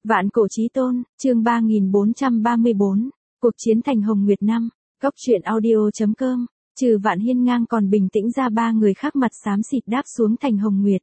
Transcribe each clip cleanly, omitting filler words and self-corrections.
Vạn cổ chí tôn, chương 3434, cuộc chiến thành Hồng Nguyệt năm, Cốc truyện audio.com, trừ Vạn Hiên Ngang còn bình tĩnh ra ba người khác mặt xám xịt đáp xuống thành Hồng Nguyệt.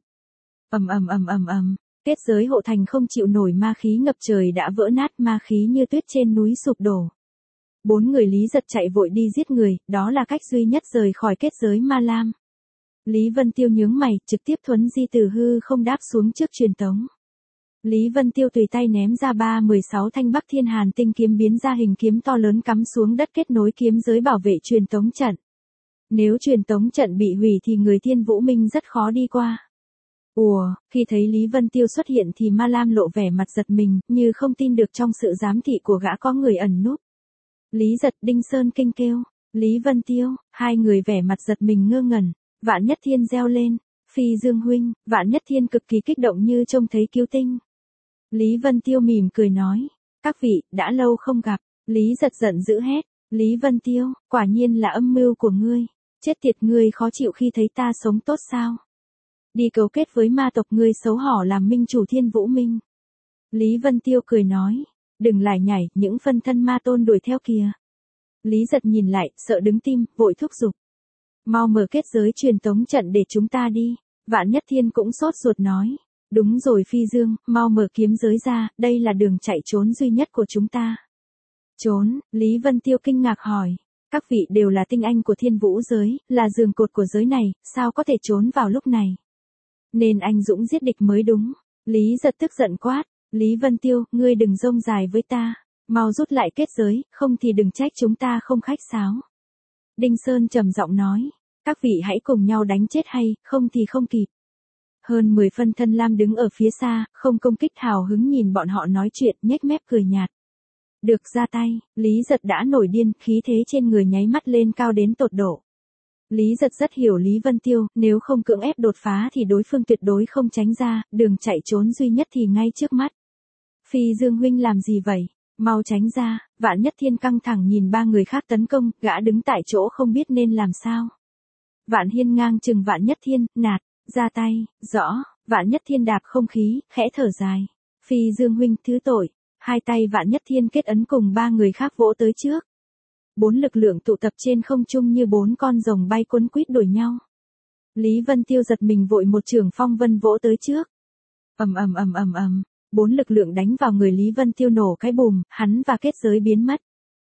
Kết giới hộ thành không chịu nổi ma khí ngập trời đã vỡ nát, ma khí như tuyết trên núi sụp đổ. Bốn người Lý Giật chạy vội đi giết người, đó là cách duy nhất rời khỏi kết giới ma lam. Lý Vân Tiêu nhướng mày, trực tiếp thuấn di từ hư không đáp xuống trước truyền tống. Lý Vân Tiêu tùy tay ném ra 16 thanh Bắc Thiên Hàn tinh kiếm biến ra hình kiếm to lớn cắm xuống đất kết nối kiếm giới bảo vệ truyền tống trận. Nếu truyền tống trận bị hủy thì người Thiên Vũ Minh rất khó đi qua. Khi thấy Lý Vân Tiêu xuất hiện thì Ma Lam lộ vẻ mặt giật mình, như không tin được trong sự giám thị của gã có người ẩn núp. Lý Giật, Đinh Sơn kinh kêu, Lý Vân Tiêu, hai người vẻ mặt giật mình ngơ ngẩn. Vạn Nhất Thiên reo lên, Phi Dương huynh, Vạn Nhất Thiên cực kỳ kích động như trông thấy cứu tinh. Lý Vân Tiêu mỉm cười nói, các vị, đã lâu không gặp. Lý Giật giận dữ hét, Lý Vân Tiêu, quả nhiên là âm mưu của ngươi. Chết tiệt, ngươi khó chịu khi thấy ta sống tốt sao? Đi cấu kết với ma tộc, ngươi xấu hổ làm minh chủ Thiên Vũ Minh. Lý Vân Tiêu cười nói, đừng lải nhải, những phân thân ma tôn đuổi theo kìa. Lý Giật nhìn lại, sợ đứng tim, vội thúc giục. Mau mở kết giới truyền tống trận để chúng ta đi. Vạn Nhất Thiên cũng sốt ruột nói. Đúng rồi Phi Dương, mau mở kiếm giới ra, đây là đường chạy trốn duy nhất của chúng ta. Trốn, Lý Vân Tiêu kinh ngạc hỏi. Các vị đều là tinh anh của Thiên Vũ giới, là giường cột của giới này, sao có thể trốn vào lúc này? Nên anh dũng giết địch mới đúng. Lý Giật tức giận quát. Lý Vân Tiêu, ngươi đừng rông dài với ta. Mau rút lại kết giới, không thì đừng trách chúng ta không khách sáo. Đinh Sơn trầm giọng nói, các vị hãy cùng nhau đánh chết hay, không thì không kịp. Hơn 10 phân thân lam đứng ở phía xa, không công kích, hào hứng nhìn bọn họ nói chuyện, nhếch mép cười nhạt. Được, ra tay. Lý Giật đã nổi điên, khí thế trên người nháy mắt lên cao đến tột độ. Lý Giật rất hiểu Lý Vân Tiêu, nếu không cưỡng ép đột phá thì đối phương tuyệt đối không tránh ra, đường chạy trốn duy nhất thì ngay trước mắt. Phi Dương huynh làm gì vậy? Mau tránh ra. Vạn Nhất Thiên căng thẳng nhìn ba người khác tấn công, gã đứng tại chỗ không biết nên làm sao. Vạn Hiên Ngang chừng Vạn Nhất Thiên, nạt, ra tay, rõ. Vạn Nhất Thiên đạp không khí, khẽ thở dài. Phi Dương huynh, thứ tội. Hai tay Vạn Nhất Thiên kết ấn cùng ba người khác vỗ tới trước. 4 lực lượng tụ tập trên không trung như 4 con rồng bay cuốn quýt đuổi nhau. Lý Vân Tiêu giật mình vội một chưởng phong vân vỗ tới trước. 4 lực lượng đánh vào người Lý Vân Tiêu nổ cái bùm, hắn và kết giới biến mất.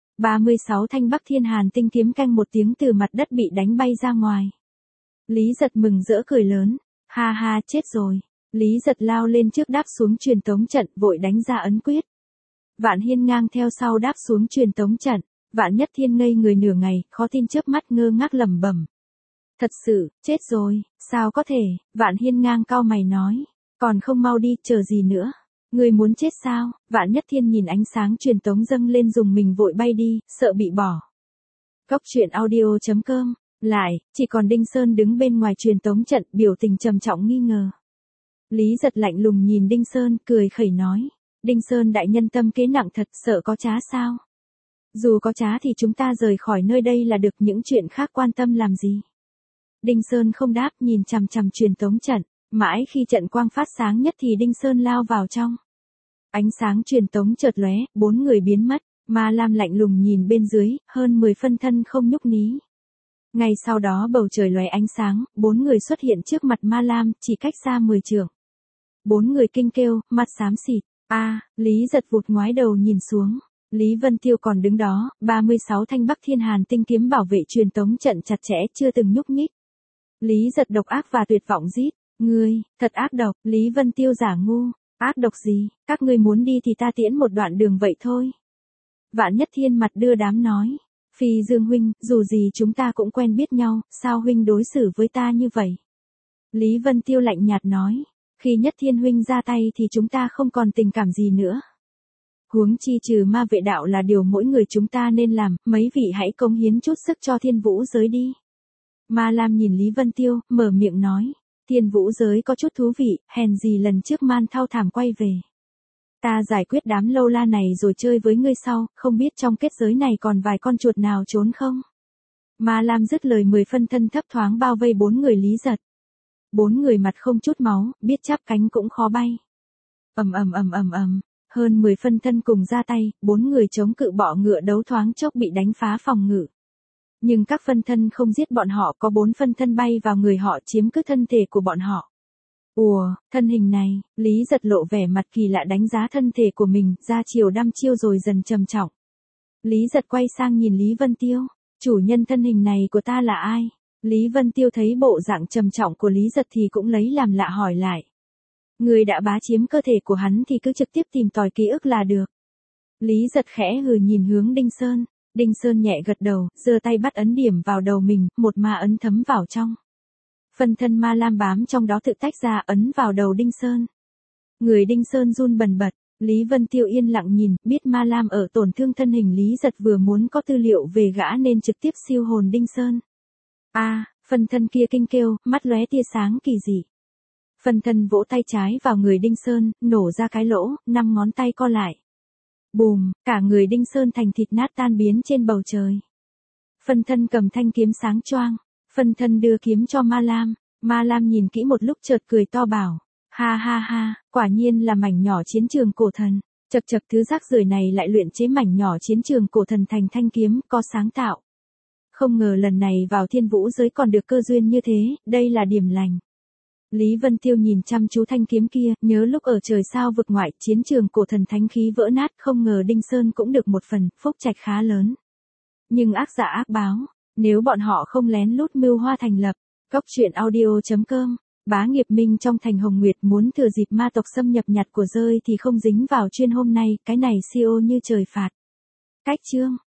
36 thanh Bắc Thiên Hàn tinh kiếm canh một tiếng từ mặt đất bị đánh bay ra ngoài. Lý Giật mừng rỡ cười lớn, ha ha, chết rồi. Lý Giật lao lên trước đáp xuống truyền tống trận, vội đánh ra ấn quyết. Vạn Hiên Ngang theo sau đáp xuống truyền tống trận. Vạn Nhất Thiên ngây người nửa ngày, khó tin chớp mắt ngơ ngác lẩm bẩm. Thật sự, chết rồi, sao có thể? Vạn Hiên Ngang cau mày nói, còn không mau đi, chờ gì nữa? Người muốn chết sao? Vạn Nhất Thiên nhìn ánh sáng truyền tống dâng lên dùng mình vội bay đi, sợ bị bỏ. Cốc truyện audio.com, lại, chỉ còn Đinh Sơn đứng bên ngoài truyền tống trận, biểu tình trầm trọng nghi ngờ. Lý Giật lạnh lùng nhìn Đinh Sơn, cười khẩy nói, Đinh Sơn đại nhân tâm kế nặng thật, sợ có trá sao? Dù có trá thì chúng ta rời khỏi nơi đây là được, những chuyện khác quan tâm làm gì? Đinh Sơn không đáp, nhìn chằm chằm truyền tống trận, mãi khi trận quang phát sáng nhất thì Đinh Sơn lao vào trong. Ánh sáng truyền tống chợt lóe, 4 người biến mất, Ma Lam lạnh lùng nhìn bên dưới, hơn 10 phân thân không nhúc nhích. Ngay sau đó bầu trời lóe ánh sáng, 4 người xuất hiện trước mặt Ma Lam, chỉ cách xa 10 trượng. 4 người kinh kêu, mặt xám xịt. Lý Giật vụt ngoái đầu nhìn xuống. Lý Vân Tiêu còn đứng đó, 36 thanh Bắc Thiên Hàn tinh kiếm bảo vệ truyền tống trận chặt chẽ, chưa từng nhúc nhích. Lý Giật độc ác và tuyệt vọng rít, ngươi, thật ác độc. Lý Vân Tiêu giả ngu, ác độc gì, các ngươi muốn đi thì ta tiễn một đoạn đường vậy thôi. Vạn Nhất Thiên mặt đưa đám nói, Phi Dương huynh, dù gì chúng ta cũng quen biết nhau, sao huynh đối xử với ta như vậy? Lý Vân Tiêu lạnh nhạt nói, khi Nhất Thiên huynh ra tay thì chúng ta không còn tình cảm gì nữa. Huống chi trừ ma vệ đạo là điều mỗi người chúng ta nên làm, mấy vị hãy cống hiến chút sức cho Thiên Vũ giới đi. Ma Lam nhìn Lý Vân Tiêu, mở miệng nói, Thiên Vũ giới có chút thú vị, hèn gì lần trước Man Thao Thảm quay về. Ta giải quyết đám lâu la này rồi chơi với ngươi sau, không biết trong kết giới này còn vài con chuột nào trốn không? Ma Lam dứt lời 10 phân thân thấp thoáng bao vây 4 người Lý Giật. 4 người mặt không chút máu, biết chắp cánh cũng khó bay. Hơn 10 phân thân cùng ra tay, 4 người chống cự bọ ngựa đấu thoáng chốc bị đánh phá phòng ngự. Nhưng các phân thân không giết bọn họ, có 4 phân thân bay vào người họ chiếm cứ thân thể của bọn họ. Ùa, thân hình này, Lý Giật lộ vẻ mặt kỳ lạ đánh giá thân thể của mình, ra chiều đăm chiêu rồi dần trầm trọng. Lý Giật quay sang nhìn Lý Vân Tiêu, chủ nhân thân hình này của ta là ai? Lý Vân Tiêu thấy bộ dạng trầm trọng của Lý Giật thì cũng lấy làm lạ hỏi lại. Người đã bá chiếm cơ thể của hắn thì cứ trực tiếp tìm tòi ký ức là được. Lý Giật khẽ hừ nhìn hướng Đinh Sơn. Đinh Sơn nhẹ gật đầu, giơ tay bắt ấn điểm vào đầu mình, một ma ấn thấm vào trong. Phân thân ma lam bám trong đó tự tách ra ấn vào đầu Đinh Sơn. Người Đinh Sơn run bần bật, Lý Vân Tiêu yên lặng nhìn, biết ma lam ở tổn thương thân hình Lý Giật vừa muốn có tư liệu về gã nên trực tiếp siêu hồn Đinh Sơn. Phân thân kia kinh kêu, mắt lóe tia sáng kỳ dị. Phân thân vỗ tay trái vào người Đinh Sơn, nổ ra cái lỗ, 5 ngón tay co lại. Bùm, cả người Đinh Sơn thành thịt nát tan biến trên bầu trời. Phân thân cầm thanh kiếm sáng choang, phân thân đưa kiếm cho Ma Lam nhìn kỹ một lúc chợt cười to bảo, ha ha ha, quả nhiên là mảnh nhỏ chiến trường cổ thần, chật chật thứ rác rưởi này lại luyện chế mảnh nhỏ chiến trường cổ thần thành thanh kiếm, có sáng tạo. Không ngờ lần này vào thiên vũ giới còn được cơ duyên như thế, đây là điểm lành. Lý Vân Tiêu nhìn chăm chú thanh kiếm kia, nhớ lúc ở trời sao vực ngoại, chiến trường cổ thần thánh khí vỡ nát, không ngờ Đinh Sơn cũng được một phần, phúc trạch khá lớn. Nhưng ác giả ác báo, nếu bọn họ không lén lút mưu hoa thành lập, goctruyện.audio.com, bá nghiệp minh trong thành Hồng Nguyệt muốn thừa dịp ma tộc xâm nhập nhặt của rơi thì không dính vào chuyên hôm nay, cái này siêu như trời phạt. Cách chương